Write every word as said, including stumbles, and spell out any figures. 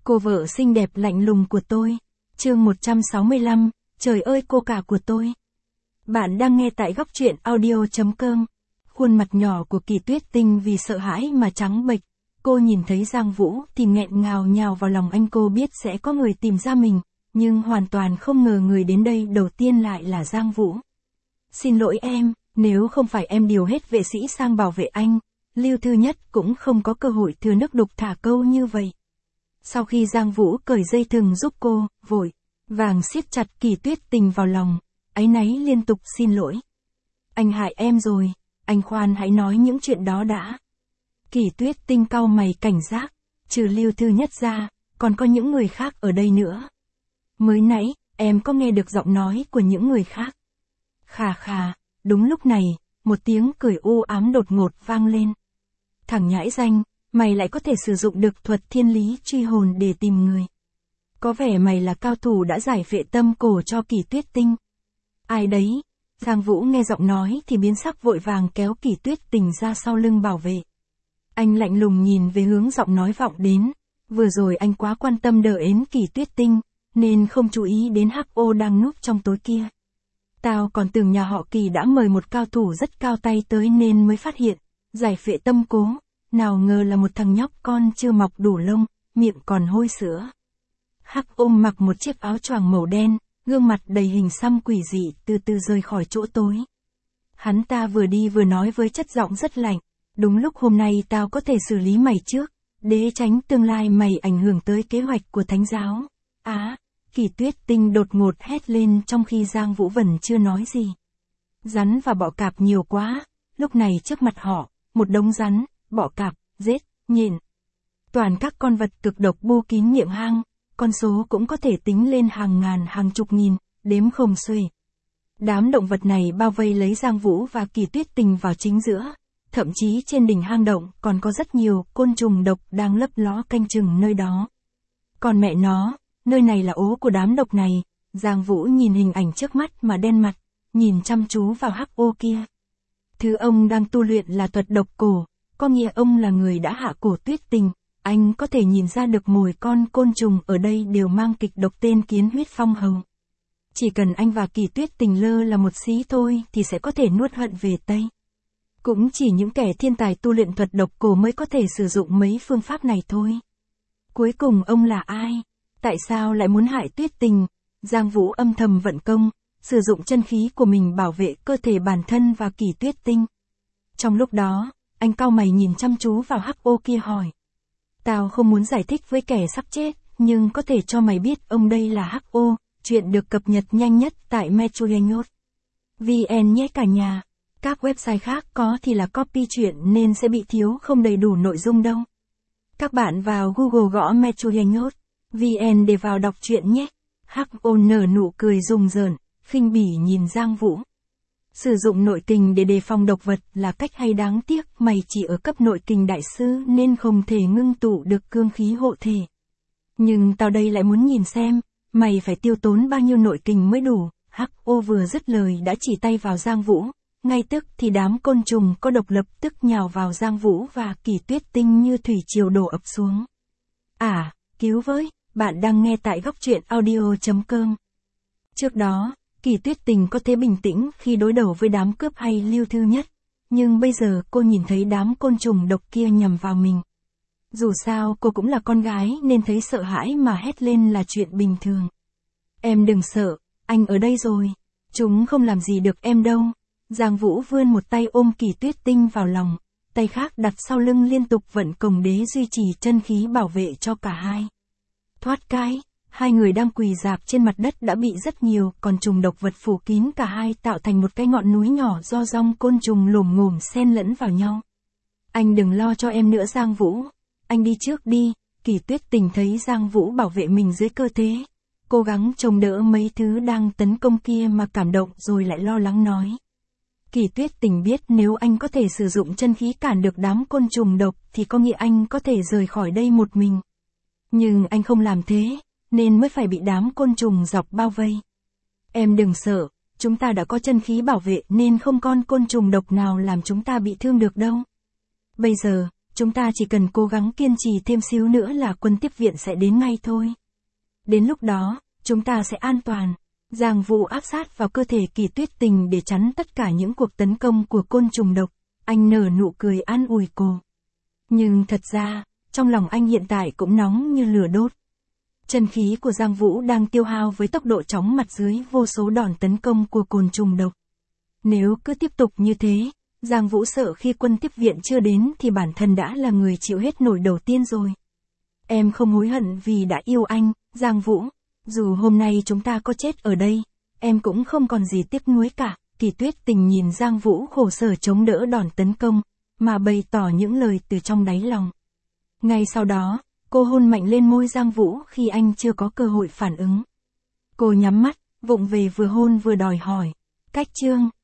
Cô vợ xinh đẹp lạnh lùng của tôi. Chương một trăm sáu mươi lăm, trời ơi cô cả của tôi. Bạn đang nghe tại góc truyện audio.com. Khuôn mặt nhỏ của Kỳ Tuyết Tinh vì sợ hãi mà trắng bệch. Cô nhìn thấy Giang Vũ thì nghẹn ngào nhào vào lòng anh. Cô biết sẽ có người tìm ra mình, nhưng hoàn toàn không ngờ người đến đây đầu tiên lại là Giang Vũ. Xin lỗi em, nếu không phải em điều hết vệ sĩ sang bảo vệ anh, Lưu Thư Nhất cũng không có cơ hội thừa nước đục thả câu như vậy. Sau khi Giang Vũ cởi dây thừng giúp cô, vội vàng siết chặt Kỳ Tuyết Tình vào lòng, áy náy liên tục xin lỗi. Anh hại em rồi, anh khoan hãy nói những chuyện đó đã. Kỳ Tuyết Tinh cau mày cảnh giác, trừ Lưu Thư Nhất ra, còn có những người khác ở đây nữa. Mới nãy, em có nghe được giọng nói của những người khác. Khà khà, đúng lúc này, một tiếng cười u ám đột ngột vang lên. Thằng nhãi danh, mày lại có thể sử dụng được thuật thiên lý truy hồn để tìm người. Có vẻ mày là cao thủ đã giải phệ tâm cổ cho Kỳ Tuyết Tinh. Ai đấy? Giang Vũ nghe giọng nói thì biến sắc vội vàng kéo Kỳ Tuyết Tình ra sau lưng bảo vệ. Anh lạnh lùng nhìn về hướng giọng nói vọng đến. Vừa rồi anh quá quan tâm đỡ ến Kỳ Tuyết Tinh, nên không chú ý đến hắc ô đang núp trong tối kia. Tao còn tưởng nhà họ Kỳ đã mời một cao thủ rất cao tay tới nên mới phát hiện, giải phệ tâm cố, nào ngờ là một thằng nhóc con chưa mọc đủ lông, miệng còn hôi sữa. Hắc ôm mặc một chiếc áo choàng màu đen, gương mặt đầy hình xăm quỷ dị từ từ rời khỏi chỗ tối. Hắn ta vừa đi vừa nói với chất giọng rất lạnh, đúng lúc hôm nay tao có thể xử lý mày trước, để tránh tương lai mày ảnh hưởng tới kế hoạch của thánh giáo. Á, à, Kỳ Tuyết Tinh đột ngột hét lên trong khi Giang Vũ Vân chưa nói gì. Rắn và bọ cạp nhiều quá, lúc này trước mặt họ, một đống rắn, bọ cạp, rết, nhện. Toàn các con vật cực độc bu kín miệng hang, con số cũng có thể tính lên hàng ngàn hàng chục nghìn, đếm không xuể. Đám động vật này bao vây lấy Giang Vũ và Kỳ Tuyết Tình vào chính giữa, thậm chí trên đỉnh hang động còn có rất nhiều côn trùng độc đang lấp ló canh chừng nơi đó. Còn mẹ nó, nơi này là ố của đám độc này. Giang Vũ nhìn hình ảnh trước mắt mà đen mặt, nhìn chăm chú vào hắc ô kia. Thứ ông đang tu luyện là thuật độc cổ, có nghĩa ông là người đã hạ cổ Tuyết Tình. Anh có thể nhìn ra được mồi con côn trùng ở đây đều mang kịch độc tên kiến huyết phong hầu. Chỉ cần anh và Kỳ Tuyết Tình lơ là một xí thôi thì sẽ có thể nuốt hận về Tây. Cũng chỉ những kẻ thiên tài tu luyện thuật độc cổ mới có thể sử dụng mấy phương pháp này thôi. Cuối cùng ông là ai? Tại sao lại muốn hại Tuyết Tình? Giang Vũ âm thầm vận công, sử dụng chân khí của mình bảo vệ cơ thể bản thân và Kỳ Tuyết Tinh. Trong lúc đó, anh cau mày nhìn chăm chú vào hắc ô kia hỏi. Tao không muốn giải thích với kẻ sắp chết, nhưng có thể cho mày biết ông đây là hắc ô, chuyện được cập nhật nhanh nhất tại metronews chấm vn nhé cả nhà. Các website khác có thì là copy chuyện nên sẽ bị thiếu không đầy đủ nội dung đâu. Các bạn vào Google gõ metronews chấm vn để vào đọc truyện nhé. Hắc ô nở nụ cười rùng rợn, khinh bỉ nhìn Giang Vũ. Sử dụng nội kình để đề phòng độc vật là cách hay, đáng tiếc mày chỉ ở cấp nội kình đại sư nên không thể ngưng tụ được cương khí hộ thể. Nhưng tao đây lại muốn nhìn xem, mày phải tiêu tốn bao nhiêu nội kình mới đủ. Hắc ô vừa dứt lời đã chỉ tay vào Giang Vũ, ngay tức thì đám côn trùng có độc lập tức nhào vào Giang Vũ và Kỳ Tuyết Tinh như thủy triều đổ ập xuống. À, cứu với, bạn đang nghe tại góc truyện audio.com. Trước đó, Kỳ Tuyết Tình có thể bình tĩnh khi đối đầu với đám cướp hay Lưu Thư Nhất, nhưng bây giờ cô nhìn thấy đám côn trùng độc kia nhằm vào mình. Dù sao cô cũng là con gái nên thấy sợ hãi mà hét lên là chuyện bình thường. Em đừng sợ, anh ở đây rồi, chúng không làm gì được em đâu. Giang Vũ vươn một tay ôm Kỳ Tuyết Tinh vào lòng, tay khác đặt sau lưng liên tục vận công đế duy trì chân khí bảo vệ cho cả hai. Thoát cái, hai người đang quỳ rạp trên mặt đất đã bị rất nhiều còn trùng độc vật phủ kín cả hai tạo thành một cái ngọn núi nhỏ do dòng côn trùng lồm ngồm xen lẫn vào nhau. Anh đừng lo cho em nữa Giang Vũ, anh đi trước đi. Kỳ Tuyết Tình thấy Giang Vũ bảo vệ mình dưới cơ thế, cố gắng chống đỡ mấy thứ đang tấn công kia mà cảm động rồi lại lo lắng nói. Kỳ Tuyết Tình biết nếu anh có thể sử dụng chân khí cản được đám côn trùng độc thì có nghĩa anh có thể rời khỏi đây một mình. Nhưng anh không làm thế, nên mới phải bị đám côn trùng dọc bao vây. Em đừng sợ, chúng ta đã có chân khí bảo vệ nên không con côn trùng độc nào làm chúng ta bị thương được đâu. Bây giờ, chúng ta chỉ cần cố gắng kiên trì thêm xíu nữa là quân tiếp viện sẽ đến ngay thôi. Đến lúc đó, chúng ta sẽ an toàn. Giang Vũ áp sát vào cơ thể Kỳ Tuyết Tình để chắn tất cả những cuộc tấn công của côn trùng độc. Anh nở nụ cười an ủi cô. Nhưng thật ra, trong lòng anh hiện tại cũng nóng như lửa đốt. Chân khí của Giang Vũ đang tiêu hao với tốc độ chóng mặt dưới vô số đòn tấn công của côn trùng độc. Nếu cứ tiếp tục như thế, Giang Vũ sợ khi quân tiếp viện chưa đến thì bản thân đã là người chịu hết nổi đầu tiên rồi. Em không hối hận vì đã yêu anh, Giang Vũ. Dù hôm nay chúng ta có chết ở đây, em cũng không còn gì tiếc nuối cả. Kỳ Tuyết Tình nhìn Giang Vũ khổ sở chống đỡ đòn tấn công, mà bày tỏ những lời từ trong đáy lòng. Ngay sau đó, cô hôn mạnh lên môi Giang Vũ khi anh chưa có cơ hội phản ứng. Cô nhắm mắt, vụng về vừa hôn vừa đòi hỏi. Cách chương